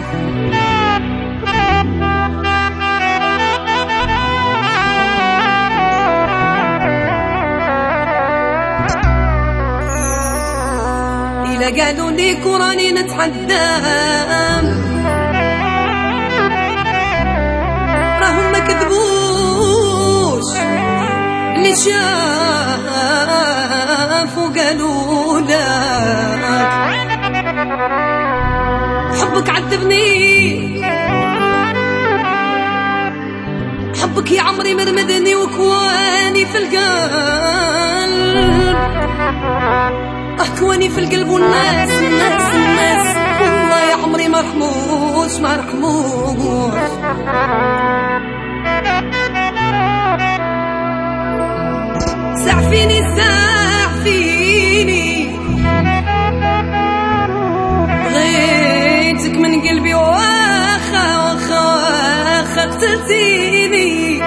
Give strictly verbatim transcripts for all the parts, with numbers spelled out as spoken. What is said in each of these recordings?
إلا قالوا لي كوراني نتحدام راهم ما كذبوش، اللي شافوا قالوا لك حبك عذبني، حبك يا عمري مرمدني وكواني في القلب، أكواني في القلب والناس الناس الناس والله يا عمري ما رحموش ما رحموش. سعفيني سعفيني بغيتك من قلبي واخا واخا واخا قتلتيني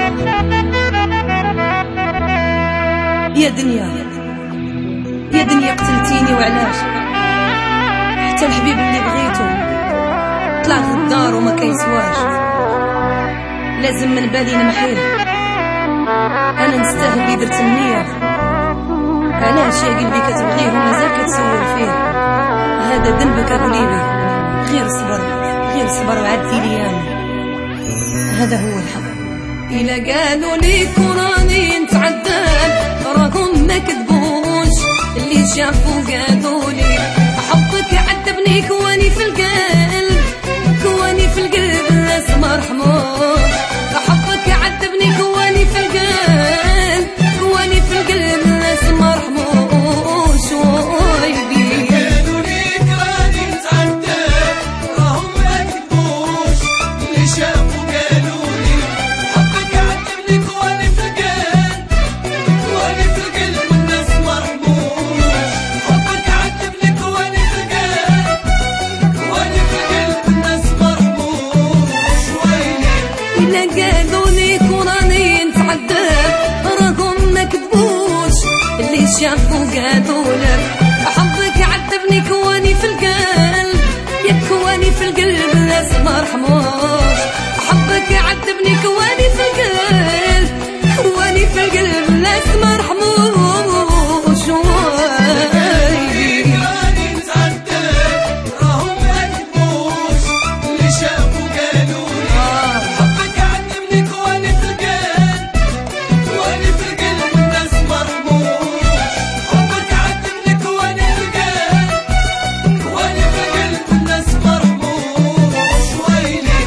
يا دنيا يا دنيا قتلتيني. وعلاش؟ حتى الحبيب اللي بغيته طلع غدار وما كيسواش، لازم من بالي نمحيه. انا نستاهل اللي درت النية، علاش يا قلبي كتبغيه ومازال كتسول فيه؟ هذا ذنبك ابو ليبي، غير صبر غير صبر وعدي ليام، هذا هو الحق. إلا قالوا لي كوراني نتعذب راهم ما كذبوش، اللي شافوا قالوا لي حبك عذبني كواني في القلب، كواني في القلب الناس ما رحموش، حبك عذبني كواني في القلب، كواني في القلب الناس ما رحموش. ويلي قالوا لي كراني نتعذب راهم ما كذبوش، اللي شافوا قالوا لي حبك عذبني كواني في القلب، كواني في القلب والناس ما رحموش، حبك عذبني كواني في القلب، كواني في القلب والناس ما رحموش. ويلي إلا قالوا لي كوراني نتعذب راهم ما كذبوش، اللي شافوا قالوا لك حبك عذبني كواني في القلب، يا كواني في القلب الناس ما رحموش، حبك عذبني كواني في القلب، كواني في القلب الناس ما رحموش. ويلي كراني نتعذب راهم ما كذبوش، اللي شافوا قالوا لي حبك عذبني كواني في القلب، كواني في القلب والناس ما رحموش، حبك عذبني كواني في القلب، كواني في القلب والناس ما رحموش. ويلي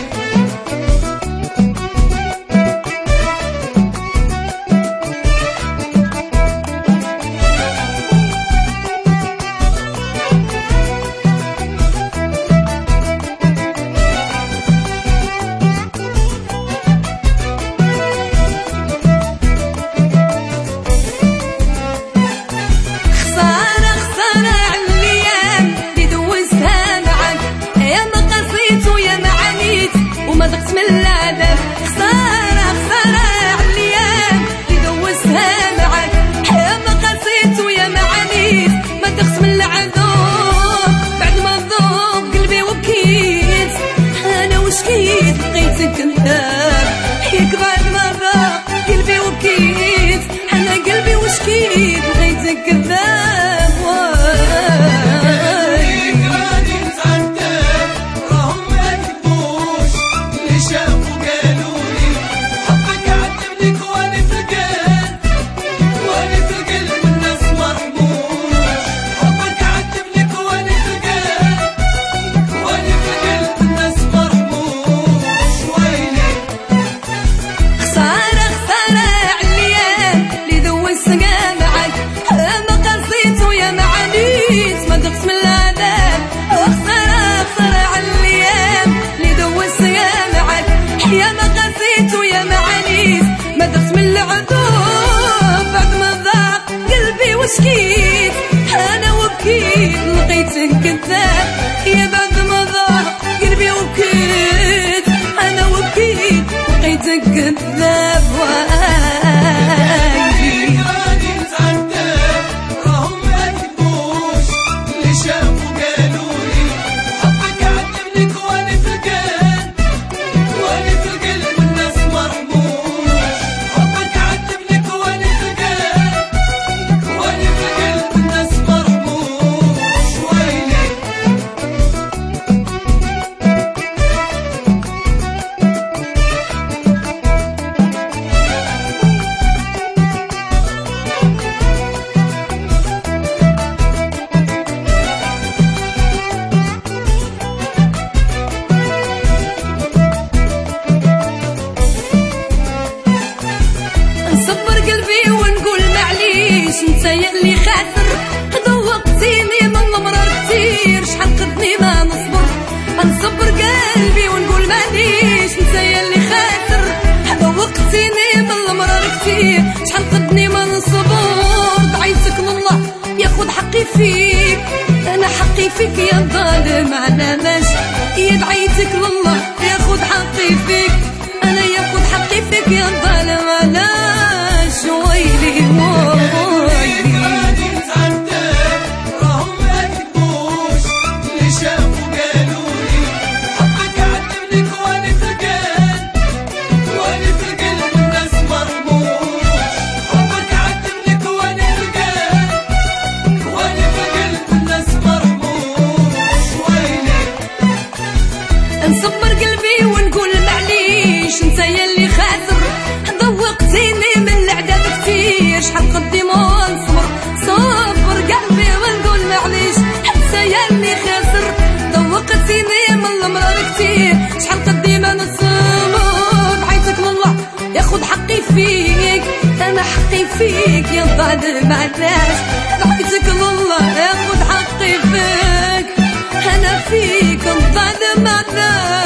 خسارة خسارة عالأيام اللي دوزتها معاك، يا ما قسيت ويا ما عانيت وما ذقت من العذاب. خسارة خسارة عالأيام اللي دوزتها معاك، يا ما قسيت ويا ما عانيت ما ذقت من العذاب. بعد ما ذوق قلبي وبكيت أنا وشكيت بقيتك كذاب، ياك بعد ما ذوق قلبي وبكيت أنا قلبي وشكيت بقيتك كذاب. ويلي كراني نتعذب راهم ما كذبوش، اللي شافوا قالوا لي حبك عذبني كواني في القلب، كواني في القلب والناس ما رحموش، حبك عذبني كواني في القلب، كواني في القلب والناس ما رحموش. ويلي خسارة خسارة عالأيام اللي دوزتها معاك، يا ما قسيت ويا ما عانيت ما ذقت من العذاب. خسارة خسارة عالأيام اللي دوزتها معاك، يا ما قسيت ويا ما عانيت ما ذقت من العذاب. بعد ما ضاق قلبي وشكيت أنا وبكيت لقيتك كذاب، يا بعد ما ضاق قلبي وبكيت أنا وبكيت لقيتك كذاب. ويلي كراني نتعذب راهم ما كذبوش، اللي شافوا قالوا لي حبك عذبني كواني فيك، انا حقي فيك يا ظالم على ماش يدعيتك لله ياخد حقي فيك، انا ياخد حقي فيك يا ظالم علاش ويلي ويلي. غادي نتعذب راهم ما كتبوش اللي شافوا قالولي حقك عذبنيك واني في القلب واني في القلب الناس مرموش، حقك عذبنيك واني في القلب واني في القلب الناس مرموش ويلي. نصبر قلبي ونقول معليش انت يلي خاسر، ذوقتيني من العذاب كتير شحال قدي ما نصبر، صبر قلبي ونقول معليش انت يلي خاسر، ذوقتيني من المرار كتير شحال قدي ما نصبر، دعيتك لله ياخد حقي فيك، انا حقي فيك يا ظالم علاش دعيتك لله ياخد حقي فيك، انا فيك الظالم علاش